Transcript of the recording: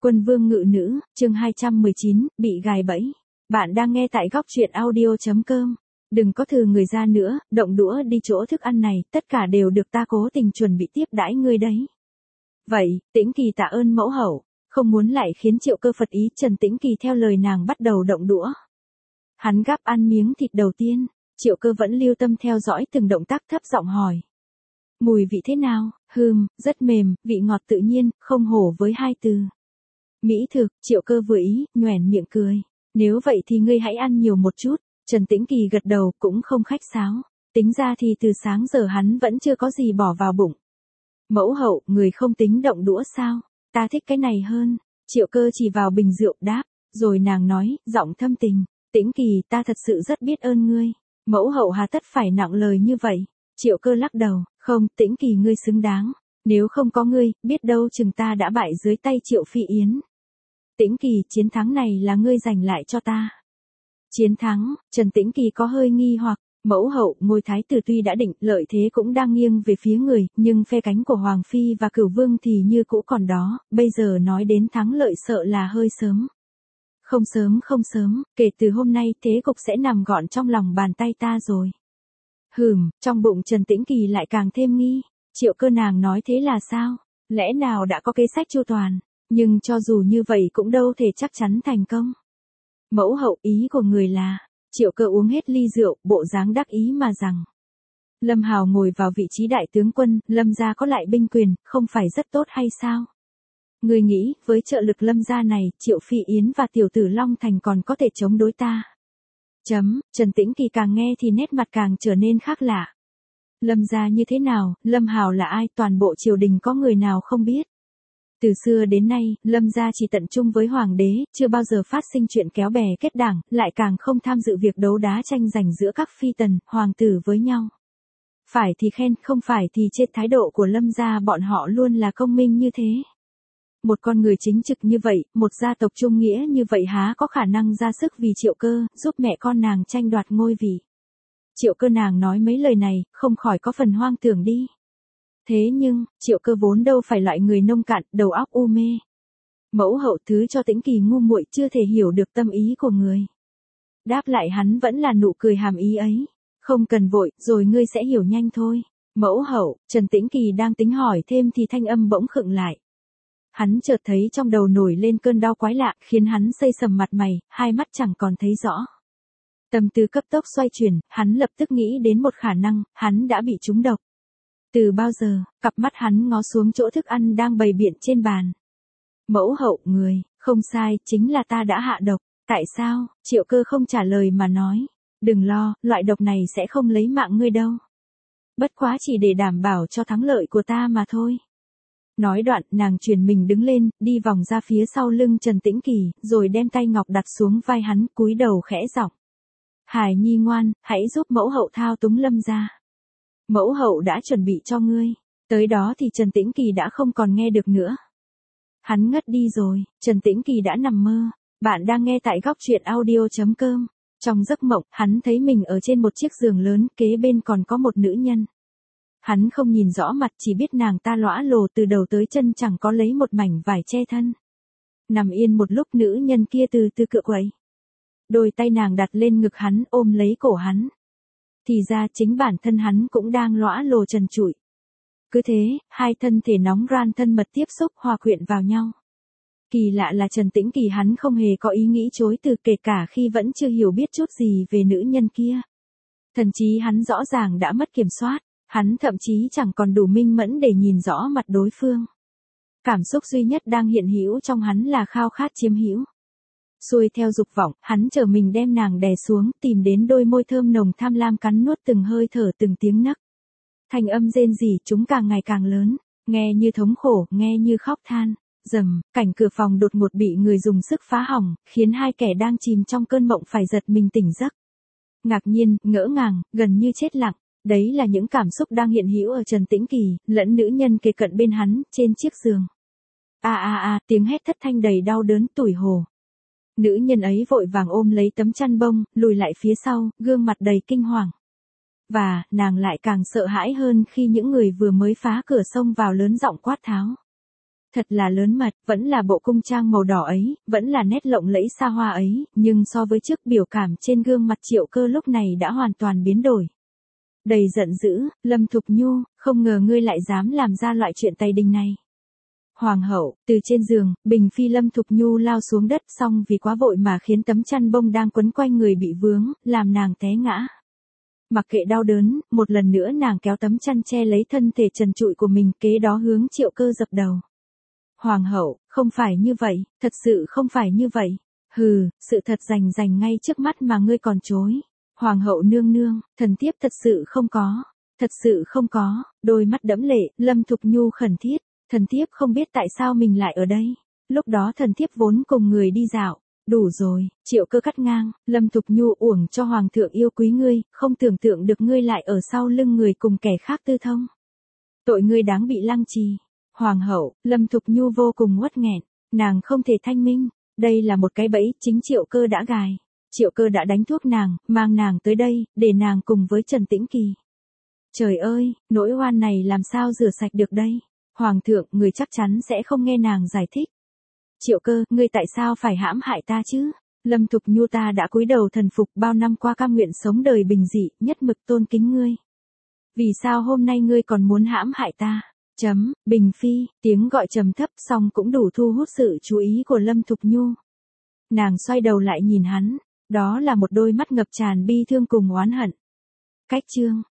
Quân vương ngự nữ, chương 219, bị gài bẫy. Bạn đang nghe tại góc truyện audio.com. Đừng có thừa người ra nữa, động đũa đi chỗ thức ăn này, tất cả đều được ta cố tình chuẩn bị tiếp đãi ngươi đấy. Vậy, Tĩnh Kỳ tạ ơn mẫu hậu, không muốn lại khiến Triệu Cơ phật ý. Trần Tĩnh Kỳ theo lời nàng bắt đầu động đũa. Hắn gắp ăn miếng thịt đầu tiên, Triệu Cơ vẫn lưu tâm theo dõi từng động tác, thấp giọng hỏi. Mùi vị thế nào? Rất mềm, vị ngọt tự nhiên, không hổ với hai từ. Mỹ thực. Triệu Cơ vừa ý, nhoẻn miệng cười. Nếu vậy thì ngươi hãy ăn nhiều một chút. Trần Tĩnh Kỳ gật đầu, cũng không khách sáo. Tính ra thì từ sáng giờ hắn vẫn chưa có gì bỏ vào bụng. Mẫu hậu, người không tính động đũa sao? Ta thích cái này hơn. Triệu Cơ chỉ vào bình rượu đáp, rồi nàng nói, giọng thâm tình. Tĩnh Kỳ, ta thật sự rất biết ơn ngươi. Mẫu hậu hà tất phải nặng lời như vậy. Triệu Cơ lắc đầu, không, Tĩnh Kỳ ngươi xứng đáng. Nếu không có ngươi, biết đâu chừng ta đã bại dưới tay Triệu Phi Yến. Tĩnh Kỳ, chiến thắng này là ngươi giành lại cho ta. Chiến thắng? Trần Tĩnh Kỳ có hơi nghi hoặc. Mẫu hậu, ngôi thái tử tuy đã định, lợi thế cũng đang nghiêng về phía người, nhưng phe cánh của Hoàng Phi và Cửu Vương thì như cũ còn đó, bây giờ nói đến thắng lợi sợ là hơi sớm. Không sớm, kể từ hôm nay thế cục sẽ nằm gọn trong lòng bàn tay ta rồi. Trong bụng Trần Tĩnh Kỳ lại càng thêm nghi. Triệu Cơ nàng nói thế là sao? Lẽ nào đã có kế sách chu toàn? Nhưng cho dù như vậy cũng đâu thể chắc chắn thành công. Mẫu hậu, ý của người là. Triệu Cơ uống hết ly rượu, bộ dáng đắc ý mà rằng. Lâm Hào ngồi vào vị trí đại tướng quân, Lâm gia có lại binh quyền, không phải rất tốt hay sao? Người nghĩ, với trợ lực Lâm gia này, Triệu Phi Yến và tiểu tử Long Thành còn có thể chống đối ta. Trần Tĩnh Kỳ càng nghe thì nét mặt càng trở nên khác lạ. Lâm gia như thế nào, Lâm Hào là ai, toàn bộ triều đình có người nào không biết. Từ xưa đến nay, Lâm gia chỉ tận trung với hoàng đế, chưa bao giờ phát sinh chuyện kéo bè kết đảng, lại càng không tham dự việc đấu đá tranh giành giữa các phi tần, hoàng tử với nhau. Phải thì khen, không phải thì chê. Thái độ của Lâm gia bọn họ luôn là công minh như thế. Một con người chính trực như vậy, một gia tộc trung nghĩa như vậy há có khả năng ra sức vì Triệu Cơ, giúp mẹ con nàng tranh đoạt ngôi vị. Triệu Cơ nàng nói mấy lời này, không khỏi có phần hoang tưởng đi. Thế nhưng, Triệu Cơ vốn đâu phải loại người nông cạn, đầu óc u mê. Mẫu hậu thứ cho Tĩnh Kỳ ngu muội chưa thể hiểu được tâm ý của người. Đáp lại hắn vẫn là nụ cười hàm ý ấy. Không cần vội, rồi ngươi sẽ hiểu nhanh thôi. Mẫu hậu, Trần Tĩnh Kỳ đang tính hỏi thêm thì thanh âm bỗng khựng lại. Hắn chợt thấy trong đầu nổi lên cơn đau quái lạ, khiến hắn xây sầm mặt mày, hai mắt chẳng còn thấy rõ. Tâm tư cấp tốc xoay chuyển, hắn lập tức nghĩ đến một khả năng, hắn đã bị trúng độc. Từ bao giờ, cặp mắt hắn ngó xuống chỗ thức ăn đang bày biện trên bàn. Mẫu hậu, người, không sai, chính là ta đã hạ độc. Tại sao? Triệu Cơ không trả lời mà nói. Đừng lo, loại độc này sẽ không lấy mạng ngươi đâu. Bất quá chỉ để đảm bảo cho thắng lợi của ta mà thôi. Nói đoạn, nàng chuyển mình đứng lên, đi vòng ra phía sau lưng Trần Tĩnh Kỳ, rồi đem tay ngọc đặt xuống vai hắn, cúi đầu khẽ giọng. Hải nhi ngoan, hãy giúp mẫu hậu thao túng Lâm gia. Mẫu hậu đã chuẩn bị cho ngươi. Tới đó thì Trần Tĩnh Kỳ đã không còn nghe được nữa. Hắn ngất đi rồi, Trần Tĩnh Kỳ đã nằm mơ. Bạn đang nghe tại góc truyện audio.com. Trong giấc mộng, hắn thấy mình ở trên một chiếc giường lớn, kế bên còn có một nữ nhân. Hắn không nhìn rõ mặt, chỉ biết nàng ta lõa lồ từ đầu tới chân, chẳng có lấy một mảnh vải che thân. Nằm yên một lúc, nữ nhân kia từ từ cựa quậy. Đôi tay nàng đặt lên ngực hắn, ôm lấy cổ hắn. Thì ra chính bản thân hắn cũng đang lõa lồ trần trụi. Cứ thế, hai thân thể nóng ran thân mật tiếp xúc hòa quyện vào nhau. Kỳ lạ là Trần Tĩnh Kỳ hắn không hề có ý nghĩ chối từ, kể cả khi vẫn chưa hiểu biết chút gì về nữ nhân kia. Thậm chí hắn rõ ràng đã mất kiểm soát, hắn thậm chí chẳng còn đủ minh mẫn để nhìn rõ mặt đối phương. Cảm xúc duy nhất đang hiện hữu trong hắn là khao khát chiếm hữu. Xuôi theo dục vọng, hắn trở mình đem nàng đè xuống, tìm đến đôi môi thơm nồng tham lam cắn nuốt từng hơi thở, từng tiếng nấc. Thanh âm rên rỉ chúng càng ngày càng lớn, nghe như thống khổ, nghe như khóc than. Cảnh cửa phòng đột ngột bị người dùng sức phá hỏng, khiến hai kẻ đang chìm trong cơn mộng phải giật mình tỉnh giấc. Ngạc nhiên, ngỡ ngàng, gần như chết lặng. Đấy là những cảm xúc đang hiện hữu ở Trần Tĩnh Kỳ, lẫn nữ nhân kề cận bên hắn, trên chiếc giường. Tiếng hét thất thanh đầy đau đớn, tủi hổ. Nữ nhân ấy vội vàng ôm lấy tấm chăn bông, lùi lại phía sau, gương mặt đầy kinh hoàng. Và, nàng lại càng sợ hãi hơn khi những người vừa mới phá cửa xông vào lớn giọng quát tháo. Thật là lớn mật, vẫn là bộ cung trang màu đỏ ấy, vẫn là nét lộng lẫy xa hoa ấy, nhưng so với trước biểu cảm trên gương mặt Triệu Cơ lúc này đã hoàn toàn biến đổi. Đầy giận dữ, Lâm Thục Nhu, không ngờ ngươi lại dám làm ra loại chuyện tày đình này. Hoàng hậu, từ trên giường, Bình Phi Lâm Thục Nhu lao xuống đất xong vì quá vội mà khiến tấm chăn bông đang quấn quanh người bị vướng, làm nàng té ngã. Mặc kệ đau đớn, một lần nữa nàng kéo tấm chăn che lấy thân thể trần trụi của mình, kế đó hướng Triệu Cơ dập đầu. Hoàng hậu, không phải như vậy, thật sự không phải như vậy. Hừ, sự thật rành ngay trước mắt mà ngươi còn chối. Hoàng hậu nương nương, thần thiếp thật sự không có. Thật sự không có, đôi mắt đẫm lệ, Lâm Thục Nhu khẩn thiết. Thần thiếp không biết tại sao mình lại ở đây. Lúc đó thần thiếp vốn cùng người đi dạo. Đủ rồi, Triệu Cơ cắt ngang, Lâm Thục Nhu uổng cho hoàng thượng yêu quý ngươi, không tưởng tượng được ngươi lại ở sau lưng người cùng kẻ khác tư thông. Tội ngươi đáng bị lăng trì. Hoàng hậu, Lâm Thục Nhu vô cùng uất nghẹn, nàng không thể thanh minh, đây là một cái bẫy chính Triệu Cơ đã gài. Triệu Cơ đã đánh thuốc nàng, mang nàng tới đây, để nàng cùng với Trần Tĩnh Kỳ. Trời ơi, nỗi oan này làm sao rửa sạch được đây? Hoàng thượng, người chắc chắn sẽ không nghe nàng giải thích. Triệu Cơ, ngươi tại sao phải hãm hại ta chứ? Lâm Thục Nhu, ta đã cúi đầu thần phục bao năm qua, cam nguyện sống đời bình dị, nhất mực tôn kính ngươi. Vì sao hôm nay ngươi còn muốn hãm hại ta? Bình Phi, tiếng gọi trầm thấp xong cũng đủ thu hút sự chú ý của Lâm Thục Nhu. Nàng xoay đầu lại nhìn hắn, đó là một đôi mắt ngập tràn bi thương cùng oán hận. Cách chương